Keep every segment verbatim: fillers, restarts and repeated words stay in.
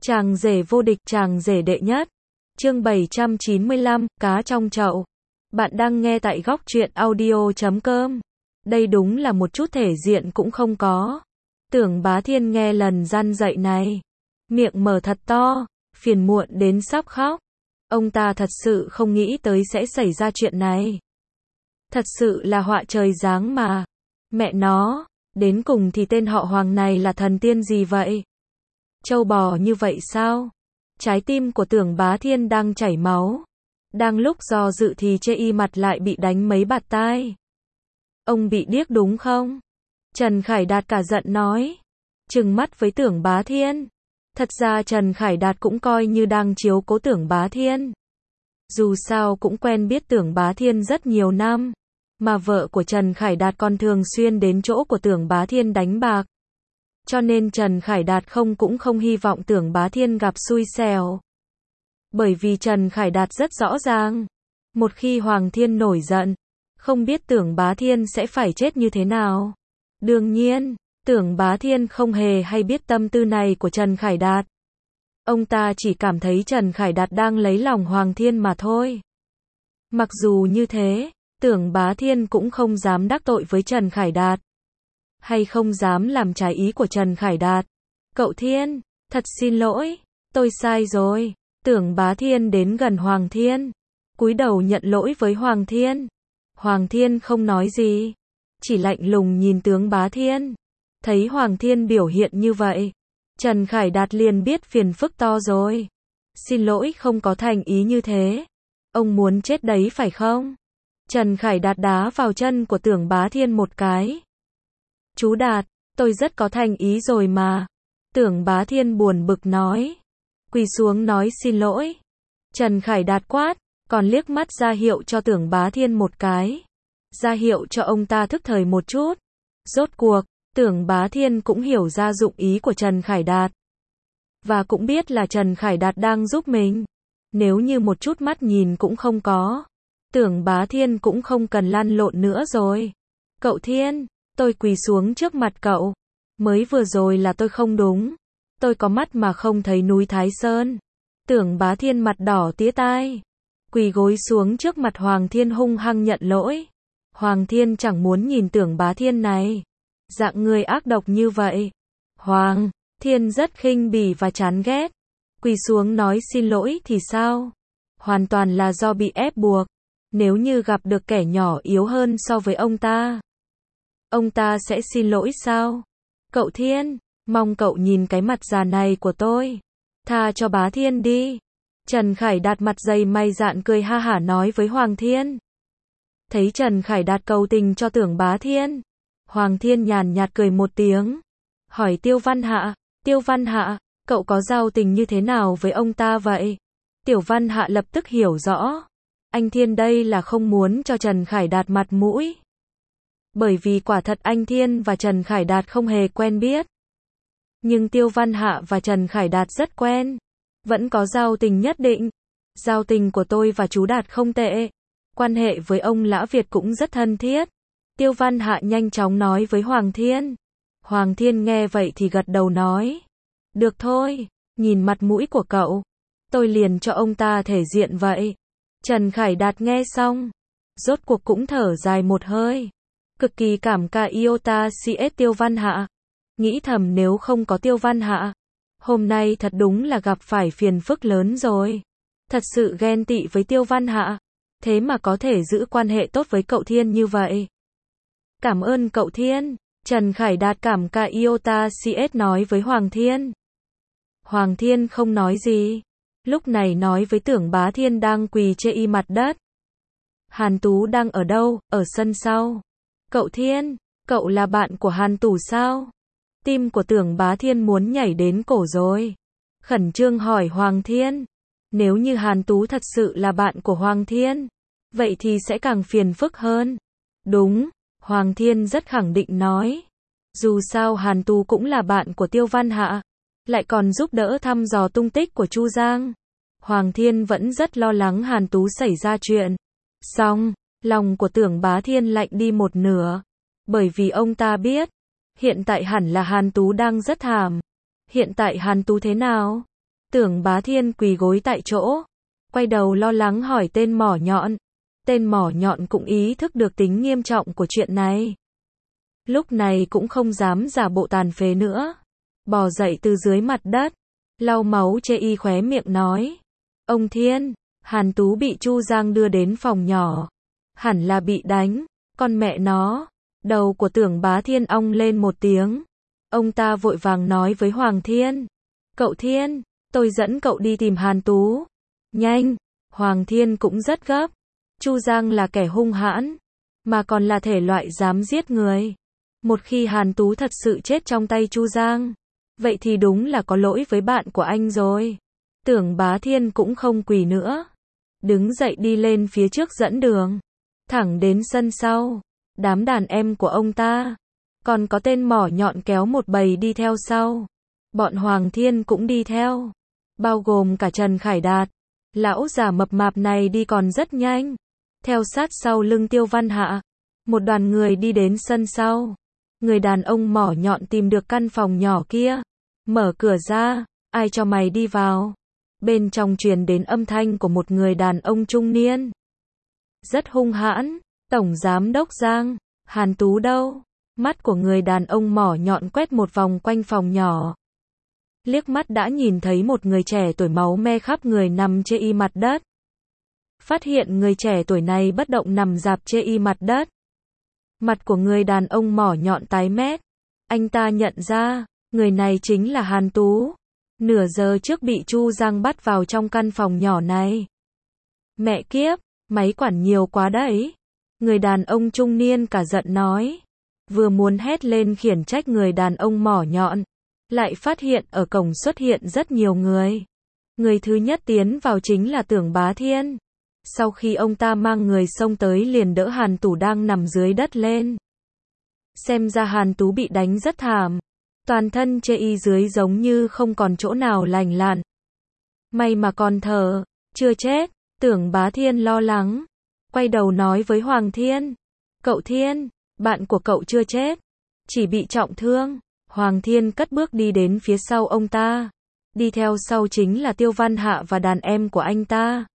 Chàng rể vô địch, chàng rể đệ nhất. Chương bảy trăm chín mươi lăm, cá trong chậu. Bạn đang nghe tại góc truyện audio chấm com. Đây đúng là một chút thể diện cũng không có. Tưởng Bá Thiên nghe lần răn dạy này, miệng mở thật to, phiền muộn đến sắp khóc. Ông ta thật sự không nghĩ tới sẽ xảy ra chuyện này. Thật sự là họa trời giáng mà. Mẹ nó, đến cùng thì tên họ Hoàng này là thần tiên gì vậy? Trâu bò như vậy sao? Trái tim của Tưởng Bá Thiên đang chảy máu. Đang lúc do dự thì chê y mặt lại bị đánh mấy bạt tai. Ông bị điếc đúng không? Trần Khải Đạt cả giận nói. Trừng mắt với Tưởng Bá Thiên. Thật ra Trần Khải Đạt cũng coi như đang chiếu cố Tưởng Bá Thiên. Dù sao cũng quen biết Tưởng Bá Thiên rất nhiều năm. Mà vợ của Trần Khải Đạt còn thường xuyên đến chỗ của Tưởng Bá Thiên đánh bạc. Cho nên Trần Khải Đạt không cũng không hy vọng Tưởng Bá Thiên gặp xui xẻo. Bởi vì Trần Khải Đạt rất rõ ràng. Một khi Hoàng Thiên nổi giận, không biết Tưởng Bá Thiên sẽ phải chết như thế nào. Đương nhiên, Tưởng Bá Thiên không hề hay biết tâm tư này của Trần Khải Đạt. Ông ta chỉ cảm thấy Trần Khải Đạt đang lấy lòng Hoàng Thiên mà thôi. Mặc dù như thế, Tưởng Bá Thiên cũng không dám đắc tội với Trần Khải Đạt. Hay không dám làm trái ý của Trần Khải Đạt. Cậu Thiên, thật xin lỗi, tôi sai rồi. Tưởng Bá Thiên đến gần Hoàng Thiên, cúi đầu nhận lỗi với Hoàng Thiên. Hoàng Thiên không nói gì, chỉ lạnh lùng nhìn Tưởng Bá Thiên. Thấy Hoàng Thiên biểu hiện như vậy, Trần Khải Đạt liền biết phiền phức to rồi. Xin lỗi, không có thành ý như thế. Ông muốn chết đấy phải không? Trần Khải Đạt đá vào chân của Tưởng Bá Thiên một cái. Chú Đạt, tôi rất có thành ý rồi mà. Tưởng Bá Thiên buồn bực nói. Quỳ xuống nói xin lỗi. Trần Khải Đạt quát, còn liếc mắt ra hiệu cho Tưởng Bá Thiên một cái. Ra hiệu cho ông ta thức thời một chút. Rốt cuộc, Tưởng Bá Thiên cũng hiểu ra dụng ý của Trần Khải Đạt. Và cũng biết là Trần Khải Đạt đang giúp mình. Nếu như một chút mắt nhìn cũng không có, Tưởng Bá Thiên cũng không cần lăn lộn nữa rồi. Cậu Thiên, tôi quỳ xuống trước mặt cậu. Mới vừa rồi là tôi không đúng. Tôi có mắt mà không thấy núi Thái Sơn. Tưởng Bá Thiên mặt đỏ tía tai. Quỳ gối xuống trước mặt Hoàng Thiên hung hăng nhận lỗi. Hoàng Thiên chẳng muốn nhìn Tưởng Bá Thiên này. Dạng người ác độc như vậy. Hoàng Thiên rất khinh bỉ và chán ghét. Quỳ xuống nói xin lỗi thì sao? Hoàn toàn là do bị ép buộc. Nếu như gặp được kẻ nhỏ yếu hơn so với ông ta, ông ta sẽ xin lỗi sao? Cậu Thiên, mong cậu nhìn cái mặt già này của tôi. Tha cho Bá Thiên đi. Trần Khải Đạt mặt dày mày dạn cười ha hả nói với Hoàng Thiên. Thấy Trần Khải Đạt cầu tình cho Tưởng Bá Thiên, Hoàng Thiên nhàn nhạt cười một tiếng. Hỏi Tiêu Văn Hạ, Tiêu Văn Hạ, cậu có giao tình như thế nào với ông ta vậy? Tiểu Văn Hạ lập tức hiểu rõ. Anh Thiên đây là không muốn cho Trần Khải Đạt mặt mũi. Bởi vì quả thật anh Thiên và Trần Khải Đạt không hề quen biết. Nhưng Tiêu Văn Hạ và Trần Khải Đạt rất quen. Vẫn có giao tình nhất định. Giao tình của tôi và chú Đạt không tệ. Quan hệ với ông Lã Việt cũng rất thân thiết. Tiêu Văn Hạ nhanh chóng nói với Hoàng Thiên. Hoàng Thiên nghe vậy thì gật đầu nói. Được thôi, nhìn mặt mũi của cậu, tôi liền cho ông ta thể diện vậy. Trần Khải Đạt nghe xong, rốt cuộc cũng thở dài một hơi. Cực kỳ cảm ca iota cs Tiêu Văn Hạ. Nghĩ thầm nếu không có Tiêu Văn Hạ, hôm nay thật đúng là gặp phải phiền phức lớn rồi. Thật sự ghen tị với Tiêu Văn Hạ. Thế mà có thể giữ quan hệ tốt với cậu Thiên như vậy. Cảm ơn cậu Thiên. Trần Khải Đạt cảm ca iota cs nói với Hoàng Thiên. Hoàng Thiên không nói gì. Lúc này nói với Tưởng Bá Thiên đang quỳ chê y mặt đất. Hàn Tú đang ở đâu? Ở sân sau. Cậu Thiên, cậu là bạn của Hàn Tú sao? Tim của Tưởng Bá Thiên muốn nhảy đến cổ rồi. Khẩn trương hỏi Hoàng Thiên. Nếu như Hàn Tú thật sự là bạn của Hoàng Thiên, vậy thì sẽ càng phiền phức hơn. Đúng, Hoàng Thiên rất khẳng định nói. Dù sao Hàn Tú cũng là bạn của Tiêu Văn Hạ, lại còn giúp đỡ thăm dò tung tích của Chu Giang. Hoàng Thiên vẫn rất lo lắng Hàn Tú xảy ra chuyện. Xong, lòng của Tưởng Bá Thiên lạnh đi một nửa. Bởi vì ông ta biết, hiện tại hẳn là Hàn Tú đang rất thảm. Hiện tại Hàn Tú thế nào? Tưởng Bá Thiên quỳ gối tại chỗ, quay đầu lo lắng hỏi tên mỏ nhọn. Tên mỏ nhọn cũng ý thức được tính nghiêm trọng của chuyện này. Lúc này cũng không dám giả bộ tàn phế nữa. Bò dậy từ dưới mặt đất, lau máu chê y khóe miệng nói. Ông Thiên, Hàn Tú bị Chu Giang đưa đến phòng nhỏ. Hẳn là bị đánh, con mẹ nó. Đầu của Tưởng Bá Thiên ong lên một tiếng. Ông ta vội vàng nói với Hoàng Thiên. Cậu Thiên, tôi dẫn cậu đi tìm Hàn Tú. Nhanh, Hoàng Thiên cũng rất gấp. Chu Giang là kẻ hung hãn, mà còn là thể loại dám giết người. Một khi Hàn Tú thật sự chết trong tay Chu Giang, vậy thì đúng là có lỗi với bạn của anh rồi. Tưởng Bá Thiên cũng không quỳ nữa. Đứng dậy đi lên phía trước dẫn đường. Thẳng đến sân sau. Đám đàn em của ông ta. Còn có tên mỏ nhọn kéo một bầy đi theo sau. Bọn Hoàng Thiên cũng đi theo. Bao gồm cả Trần Khải Đạt. Lão già mập mạp này đi còn rất nhanh. Theo sát sau lưng Tiêu Văn Hạ. Một đoàn người đi đến sân sau. Người đàn ông mỏ nhọn tìm được căn phòng nhỏ kia. Mở cửa ra. Ai cho mày đi vào? Bên trong truyền đến âm thanh của một người đàn ông trung niên. Rất hung hãn. Tổng giám đốc Giang. Hàn Tú đâu? Mắt của người đàn ông mỏ nhọn quét một vòng quanh phòng nhỏ. Liếc mắt đã nhìn thấy một người trẻ tuổi máu me khắp người nằm chê y mặt đất. Phát hiện người trẻ tuổi này bất động nằm rạp chê y mặt đất. Mặt của người đàn ông mỏ nhọn tái mét. Anh ta nhận ra, người này chính là Hàn Tú. Nửa giờ trước bị Chu Giang bắt vào trong căn phòng nhỏ này. Mẹ kiếp, máy quản nhiều quá đấy. Người đàn ông trung niên cả giận nói. Vừa muốn hét lên khiển trách người đàn ông mỏ nhọn. Lại phát hiện ở cổng xuất hiện rất nhiều người. Người thứ nhất tiến vào chính là Tưởng Bá Thiên. Sau khi ông ta mang người xông tới liền đỡ Hàn Tú đang nằm dưới đất lên. Xem ra Hàn Tú bị đánh rất thảm. Toàn thân chê y dưới giống như không còn chỗ nào lành lặn. May mà còn thở, chưa chết. Tưởng Bá Thiên lo lắng. Quay đầu nói với Hoàng Thiên. Cậu Thiên, bạn của cậu chưa chết. Chỉ bị trọng thương. Hoàng Thiên cất bước đi đến phía sau ông ta. Đi theo sau chính là Tiêu Văn Hạ và đàn em của anh ta.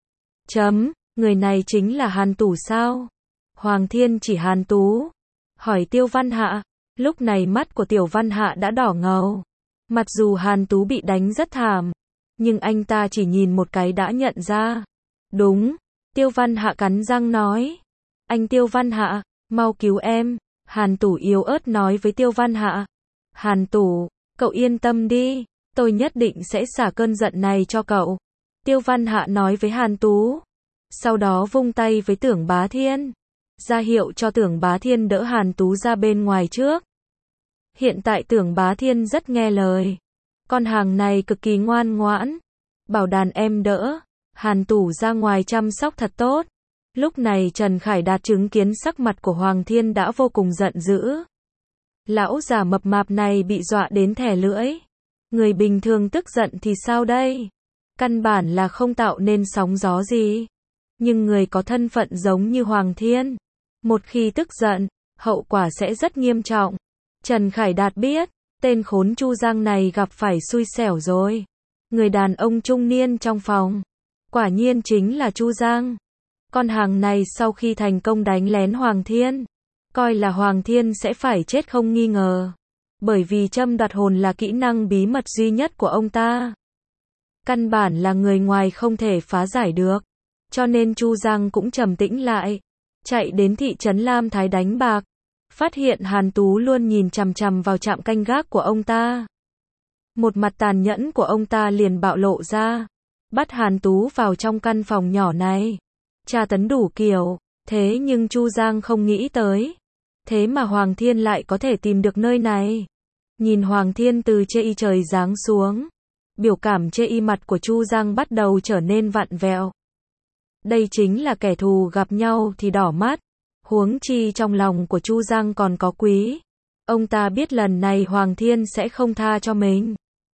Chấm, người này chính là Hàn Tú sao? Hoàng Thiên chỉ Hàn Tú. Hỏi Tiêu Văn Hạ. Lúc này mắt của Tiêu Văn Hạ đã đỏ ngầu. Mặc dù Hàn Tú bị đánh rất thảm, nhưng anh ta chỉ nhìn một cái đã nhận ra. Đúng, Tiêu Văn Hạ cắn răng nói. Anh Tiêu Văn Hạ, mau cứu em. Hàn Tú yếu ớt nói với Tiêu Văn Hạ. Hàn Tú, cậu yên tâm đi, tôi nhất định sẽ xả cơn giận này cho cậu. Tiêu Văn Hạ nói với Hàn Tú. Sau đó vung tay với Tưởng Bá Thiên. Ra hiệu cho Tưởng Bá Thiên đỡ Hàn Tú ra bên ngoài trước. Hiện tại Tưởng Bá Thiên rất nghe lời. Con hàng này cực kỳ ngoan ngoãn. Bảo đàn em đỡ Hàn Tú ra ngoài chăm sóc thật tốt. Lúc này Trần Khải Đạt chứng kiến sắc mặt của Hoàng Thiên đã vô cùng giận dữ. Lão già mập mạp này bị dọa đến thẻ lưỡi. Người bình thường tức giận thì sao đây? Căn bản là không tạo nên sóng gió gì. Nhưng người có thân phận giống như Hoàng Thiên, một khi tức giận, hậu quả sẽ rất nghiêm trọng. Trần Khải Đạt biết, tên khốn Chu Giang này gặp phải xui xẻo rồi. Người đàn ông trung niên trong phòng, quả nhiên chính là Chu Giang. Con hàng này sau khi thành công đánh lén Hoàng Thiên, coi là Hoàng Thiên sẽ phải chết không nghi ngờ. Bởi vì châm đoạt hồn là kỹ năng bí mật duy nhất của ông ta. Căn bản là người ngoài không thể phá giải được. Cho nên Chu Giang cũng trầm tĩnh lại. Chạy đến thị trấn Lam Thái đánh bạc. Phát hiện Hàn Tú luôn nhìn chằm chằm vào trạm canh gác của ông ta. Một mặt tàn nhẫn của ông ta liền bạo lộ ra. Bắt Hàn Tú vào trong căn phòng nhỏ này. Tra tấn đủ kiểu. Thế nhưng Chu Giang không nghĩ tới. Thế mà Hoàng Thiên lại có thể tìm được nơi này. Nhìn Hoàng Thiên từ chê y trời giáng xuống. Biểu cảm chê y mặt của Chu Giang bắt đầu trở nên vặn vẹo. Đây chính là kẻ thù gặp nhau thì đỏ mắt. Huống chi trong lòng của Chu Giang còn có quý. Ông ta biết lần này Hoàng Thiên sẽ không tha cho mình.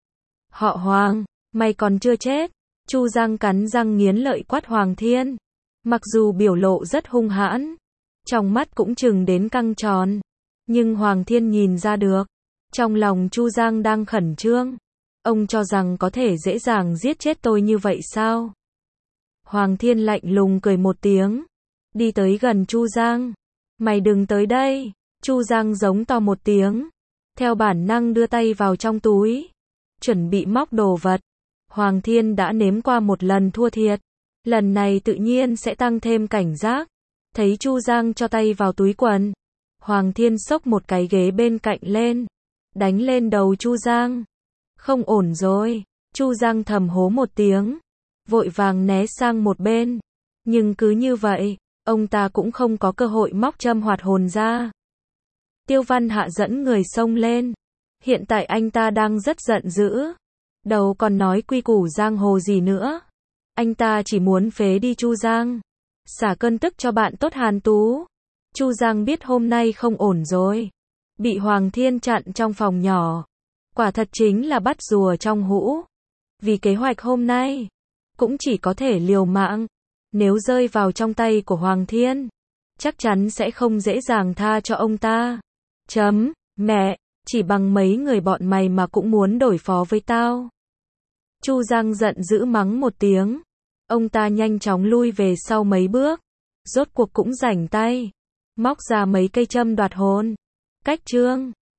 Họ Hoàng, mày còn chưa chết. Chu Giang cắn răng nghiến lợi quát Hoàng Thiên. Mặc dù biểu lộ rất hung hãn, trong mắt cũng chừng đến căng tròn. Nhưng Hoàng Thiên nhìn ra được. Trong lòng Chu Giang đang khẩn trương. Ông cho rằng có thể dễ dàng giết chết tôi như vậy sao? Hoàng Thiên lạnh lùng cười một tiếng, đi tới gần Chu Giang. Mày đừng tới đây. Chu Giang giống to một tiếng, theo bản năng đưa tay vào trong túi, chuẩn bị móc đồ vật. Hoàng Thiên đã nếm qua một lần thua thiệt, lần này tự nhiên sẽ tăng thêm cảnh giác. Thấy Chu Giang cho tay vào túi quần, Hoàng Thiên xốc một cái ghế bên cạnh lên, đánh lên đầu Chu Giang. Không ổn rồi. Chu Giang thầm hố một tiếng, vội vàng né sang một bên. Nhưng cứ như vậy, ông ta cũng không có cơ hội móc châm hoạt hồn ra. Tiêu Văn Hạ dẫn người xông lên. Hiện tại anh ta đang rất giận dữ, đầu còn nói quy củ giang hồ gì nữa. Anh ta chỉ muốn phế đi Chu Giang, xả cơn tức cho bạn tốt Hàn Tú. Chu Giang biết hôm nay không ổn rồi, bị Hoàng Thiên chặn trong phòng nhỏ, quả thật chính là bắt rùa trong hũ. Vì kế hoạch hôm nay, cũng chỉ có thể liều mạng. Nếu rơi vào trong tay của Hoàng Thiên, chắc chắn sẽ không dễ dàng tha cho ông ta. Chấm, mẹ, chỉ bằng mấy người bọn mày mà cũng muốn đối phó với tao. Chu Giang giận dữ mắng một tiếng. Ông ta nhanh chóng lui về sau mấy bước, rốt cuộc cũng rảnh tay, móc ra mấy cây châm đoạt hồn. Cách trương.